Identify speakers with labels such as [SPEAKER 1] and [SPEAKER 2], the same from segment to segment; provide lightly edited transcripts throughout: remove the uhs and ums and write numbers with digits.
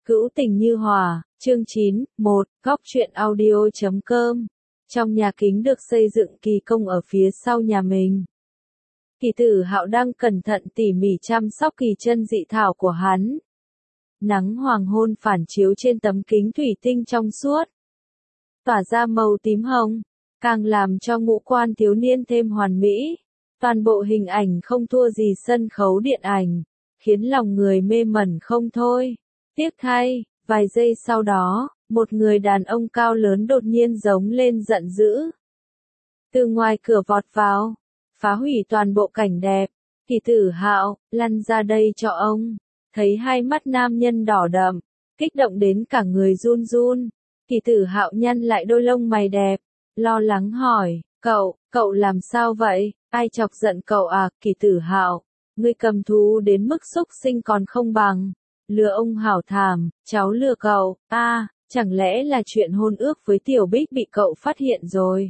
[SPEAKER 1] Cữu tình như hòa, chương 9, 1, góc truyện audio.com. Trong nhà kính được xây dựng kỳ công ở phía sau nhà mình. Kỳ Tử Hạo đang cẩn thận tỉ mỉ chăm sóc kỳ chân dị thảo của hắn. Nắng hoàng hôn phản chiếu trên tấm kính thủy tinh trong suốt, tỏa ra màu tím hồng, càng làm cho ngũ quan thiếu niên thêm hoàn mỹ. Toàn bộ hình ảnh không thua gì sân khấu điện ảnh, khiến lòng người mê mẩn không thôi. Tiếc thay, vài giây sau đó, một người đàn ông cao lớn đột nhiên giống lên giận dữ. Từ ngoài cửa vọt vào, phá hủy toàn bộ cảnh đẹp. Kỳ Tử Hạo, lăn ra đây cho ông. Thấy hai mắt nam nhân đỏ đậm, kích động đến cả người run run. Kỳ Tử Hạo nhăn lại đôi lông mày đẹp, lo lắng hỏi, cậu làm sao vậy? Ai chọc giận cậu à? Kỳ Tử Hạo, ngươi cầm thú đến mức xúc sinh còn không bằng. Lừa ông hảo thảm, cháu lừa cậu, chẳng lẽ là chuyện hôn ước với Tiểu Bích bị cậu phát hiện rồi?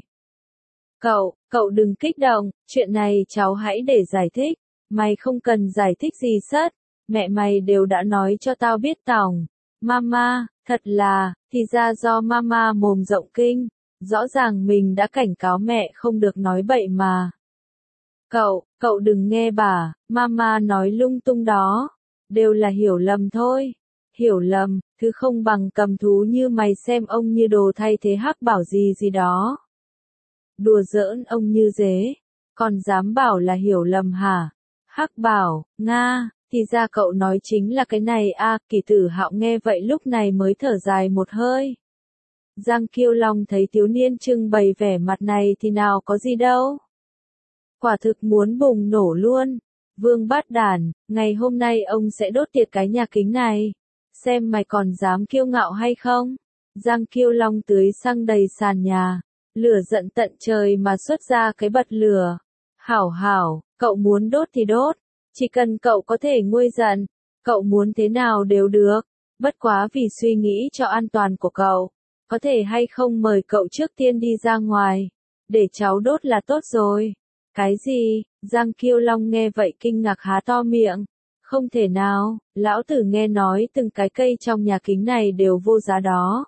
[SPEAKER 1] Cậu đừng kích động, chuyện này cháu hãy để giải thích. Mày không cần giải thích gì sất, mẹ mày đều đã nói cho tao biết tòng. Mama, thật là, thì ra do mama mồm rộng kinh, rõ ràng mình đã cảnh cáo mẹ không được nói bậy mà. Cậu đừng nghe bà, mama nói lung tung đó, đều là hiểu lầm thôi. Hiểu lầm, thứ không bằng cầm thú như mày xem ông như đồ thay thế hắc bảo gì đó. Đùa giỡn ông như dế, còn dám bảo là hiểu lầm hả? Hắc bảo, Nga, thì ra cậu nói chính là cái này à? Kỳ Tử Hạo nghe vậy lúc này mới thở dài một hơi. Giang Kiêu Long thấy thiếu niên trưng bày vẻ mặt này thì nào có gì đâu. Quả thực muốn bùng nổ luôn. Vương Bát Đản, ngày hôm nay ông sẽ đốt tiệt cái nhà kính này. Xem mày còn dám kiêu ngạo hay không? Giang Kiêu Long tưới xăng đầy sàn nhà. Lửa giận tận trời mà xuất ra cái bật lửa. Hảo, cậu muốn đốt thì đốt. Chỉ cần cậu có thể nguôi giận, cậu muốn thế nào đều được. Bất quá vì suy nghĩ cho an toàn của cậu, có thể hay không mời cậu trước tiên đi ra ngoài, để cháu đốt là tốt rồi. Cái gì? Giang Kiêu Long nghe vậy kinh ngạc há to miệng. Không thể nào, lão tử nghe nói từng cái cây trong nhà kính này đều vô giá đó.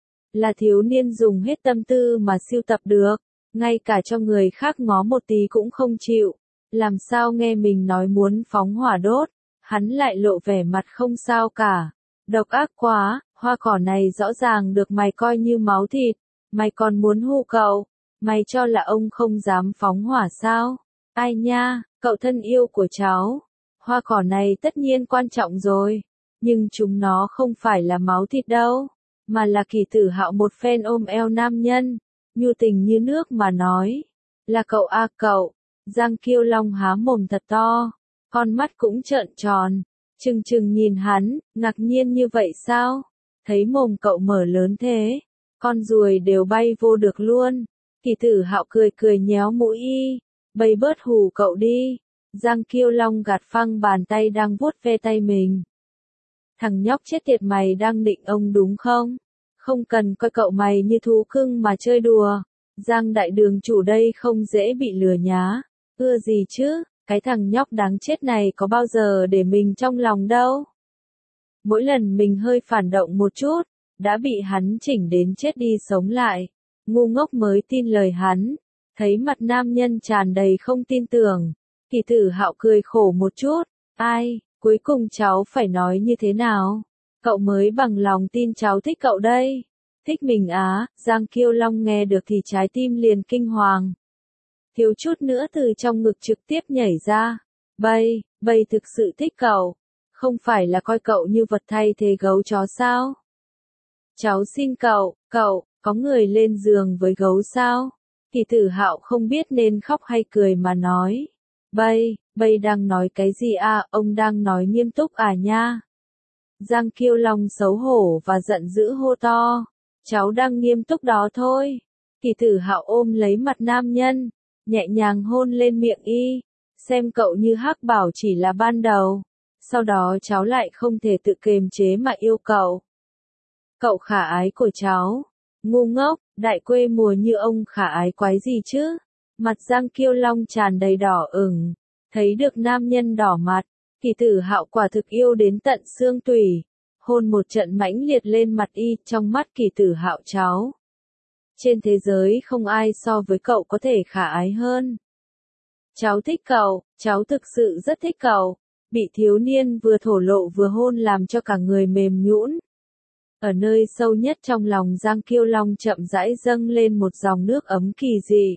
[SPEAKER 1] Là thiếu niên dùng hết tâm tư mà sưu tập được, ngay cả cho người khác ngó một tí cũng không chịu. Làm sao nghe mình nói muốn phóng hỏa đốt, hắn lại lộ vẻ mặt không sao cả. Độc ác quá, hoa cỏ này rõ ràng được mày coi như máu thịt, mày còn muốn hù cậu, mày cho là ông không dám phóng hỏa sao? Ai nha, cậu thân yêu của cháu, hoa cỏ này tất nhiên quan trọng rồi, nhưng chúng nó không phải là máu thịt đâu, mà là Kỳ Tử Hạo một phen ôm eo nam nhân, nhu tình như nước mà nói, là cậu à cậu. Giang Kiêu Long há mồm thật to, con mắt cũng trợn tròn, trừng nhìn hắn, ngạc nhiên như vậy sao? Thấy mồm cậu mở lớn thế, con ruồi đều bay vô được luôn. Kỳ Tử Hạo cười nhéo mũi bày bớt hù cậu đi. Giang Kiêu Long gạt phăng bàn tay đang vuốt ve tay mình. Thằng nhóc chết tiệt mày đang định ông đúng không? Không cần coi cậu mày như thú cưng mà chơi đùa. Giang đại đường chủ đây không dễ bị lừa nhá. Ưa gì chứ, cái thằng nhóc đáng chết này có bao giờ để mình trong lòng đâu. Mỗi lần mình hơi phản động một chút, đã bị hắn chỉnh đến chết đi sống lại. Ngu ngốc mới tin lời hắn. Thấy mặt nam nhân tràn đầy không tin tưởng. Kỳ Tử Hạo cười khổ một chút. Ai, cuối cùng cháu phải nói như thế nào? Cậu mới bằng lòng tin cháu thích cậu đây. Thích mình á? Giang Kiêu Long nghe được thì trái tim liền kinh hoàng. Thiếu chút nữa từ trong ngực trực tiếp nhảy ra. Bây thực sự thích cậu. Không phải là coi cậu như vật thay thế gấu chó sao? Cháu xin cậu, có người lên giường với gấu sao? Kỳ Tử Hạo không biết nên khóc hay cười mà nói. Bây đang nói cái gì à? Ông đang nói nghiêm túc à nha? Giang Kiêu Long xấu hổ và giận dữ hô to. Cháu đang nghiêm túc đó thôi. Kỳ Tử Hạo ôm lấy mặt nam nhân, nhẹ nhàng hôn lên miệng xem cậu như hắc bảo chỉ là ban đầu, sau đó cháu lại không thể tự kiềm chế mà yêu cậu. Cậu khả ái của cháu, ngu ngốc, đại quê mùa như ông khả ái quái gì chứ? Mặt Giang Kiêu Long tràn đầy đỏ ửng, thấy được nam nhân đỏ mặt, Kỳ Tử Hạo quả thực yêu đến tận xương tủy. hôn một trận mãnh liệt lên mặt y, trong mắt Kỳ Tử Hạo cháu. Trên thế giới không ai so với cậu có thể khả ái hơn. Cháu thích cậu, cháu thực sự rất thích cậu. Bị thiếu niên vừa thổ lộ vừa hôn làm cho cả người mềm nhũn. Ở nơi sâu nhất trong lòng Giang Kiêu Long chậm rãi dâng lên một dòng nước ấm kỳ dị.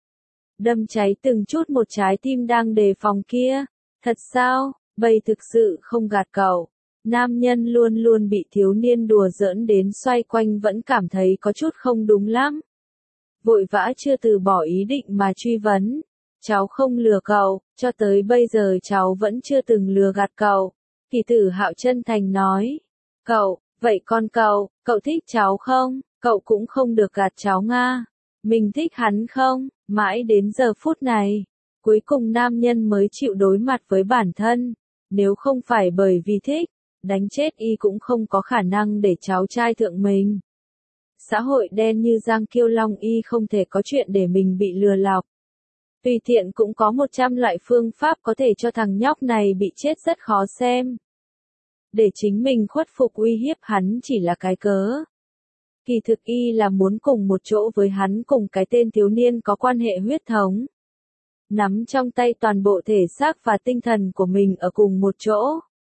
[SPEAKER 1] Đâm cháy từng chút một trái tim đang đề phòng kia. Thật sao, bây thực sự không gạt cậu. Nam nhân luôn luôn bị thiếu niên đùa giỡn đến xoay quanh vẫn cảm thấy có chút không đúng lắm. Vội vã chưa từ bỏ ý định mà truy vấn. Cháu không lừa cậu, cho tới bây giờ cháu vẫn chưa từng lừa gạt cậu. Kỳ Tử Hạo chân thành nói. Cậu, vậy con cậu thích cháu không? Cậu cũng không được gạt cháu nga. Mình thích hắn không? Mãi đến giờ phút này, cuối cùng nam nhân mới chịu đối mặt với bản thân. Nếu không phải bởi vì thích, đánh chết y cũng không có khả năng để cháu trai thượng mình. Xã hội đen như Giang Kiêu Long y không thể có chuyện để mình bị lừa lọc. Tùy tiện cũng có 100 loại phương pháp có thể cho thằng nhóc này bị chết rất khó xem. Để chính mình khuất phục uy hiếp hắn chỉ là cái cớ. Kỳ thực y là muốn cùng một chỗ với hắn cùng cái tên thiếu niên có quan hệ huyết thống. Nắm trong tay toàn bộ thể xác và tinh thần của mình ở cùng một chỗ.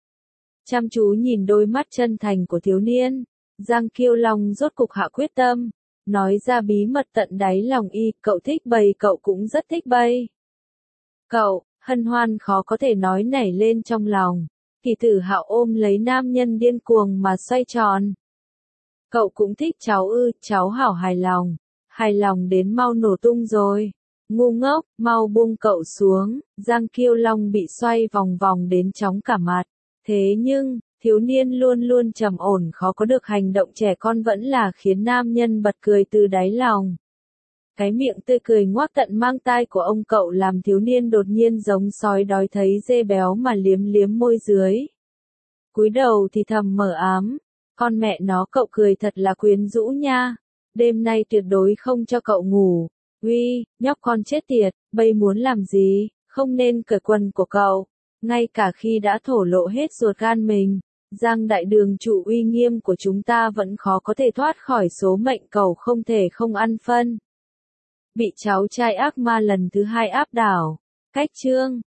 [SPEAKER 1] Chăm chú nhìn đôi mắt chân thành của thiếu niên, Giang Kiêu Long rốt cục hạ quyết tâm. Nói ra bí mật tận đáy lòng y, cậu thích bầy, cậu cũng rất thích bầy. Cậu, hân hoan khó có thể nói nảy lên trong lòng. Kỳ Tử Hạo ôm lấy nam nhân điên cuồng mà xoay tròn. Cậu cũng thích cháu ư? Cháu hảo hài lòng đến mau nổ tung rồi. Ngu ngốc, mau buông cậu xuống. Giang Kiêu Long bị xoay vòng vòng đến chóng cả mặt. Thế nhưng, thiếu niên luôn luôn trầm ổn khó có được hành động trẻ con vẫn là khiến nam nhân bật cười từ đáy lòng. Cái miệng tươi cười ngoác tận mang tai của ông cậu làm thiếu niên đột nhiên giống sói đói thấy dê béo mà liếm liếm môi dưới. Cúi đầu thì thầm mở ám. Con mẹ nó, cậu cười thật là quyến rũ nha. Đêm nay tuyệt đối không cho cậu ngủ. Uy, nhóc con chết tiệt, bây muốn làm gì, không nên cởi quần của cậu. Ngay cả khi đã thổ lộ hết ruột gan mình, Giang đại đường chủ uy nghiêm của chúng ta vẫn khó có thể thoát khỏi số mệnh cậu không thể không ăn phân. Bị cháu trai ác ma lần thứ hai áp đảo. Cách chương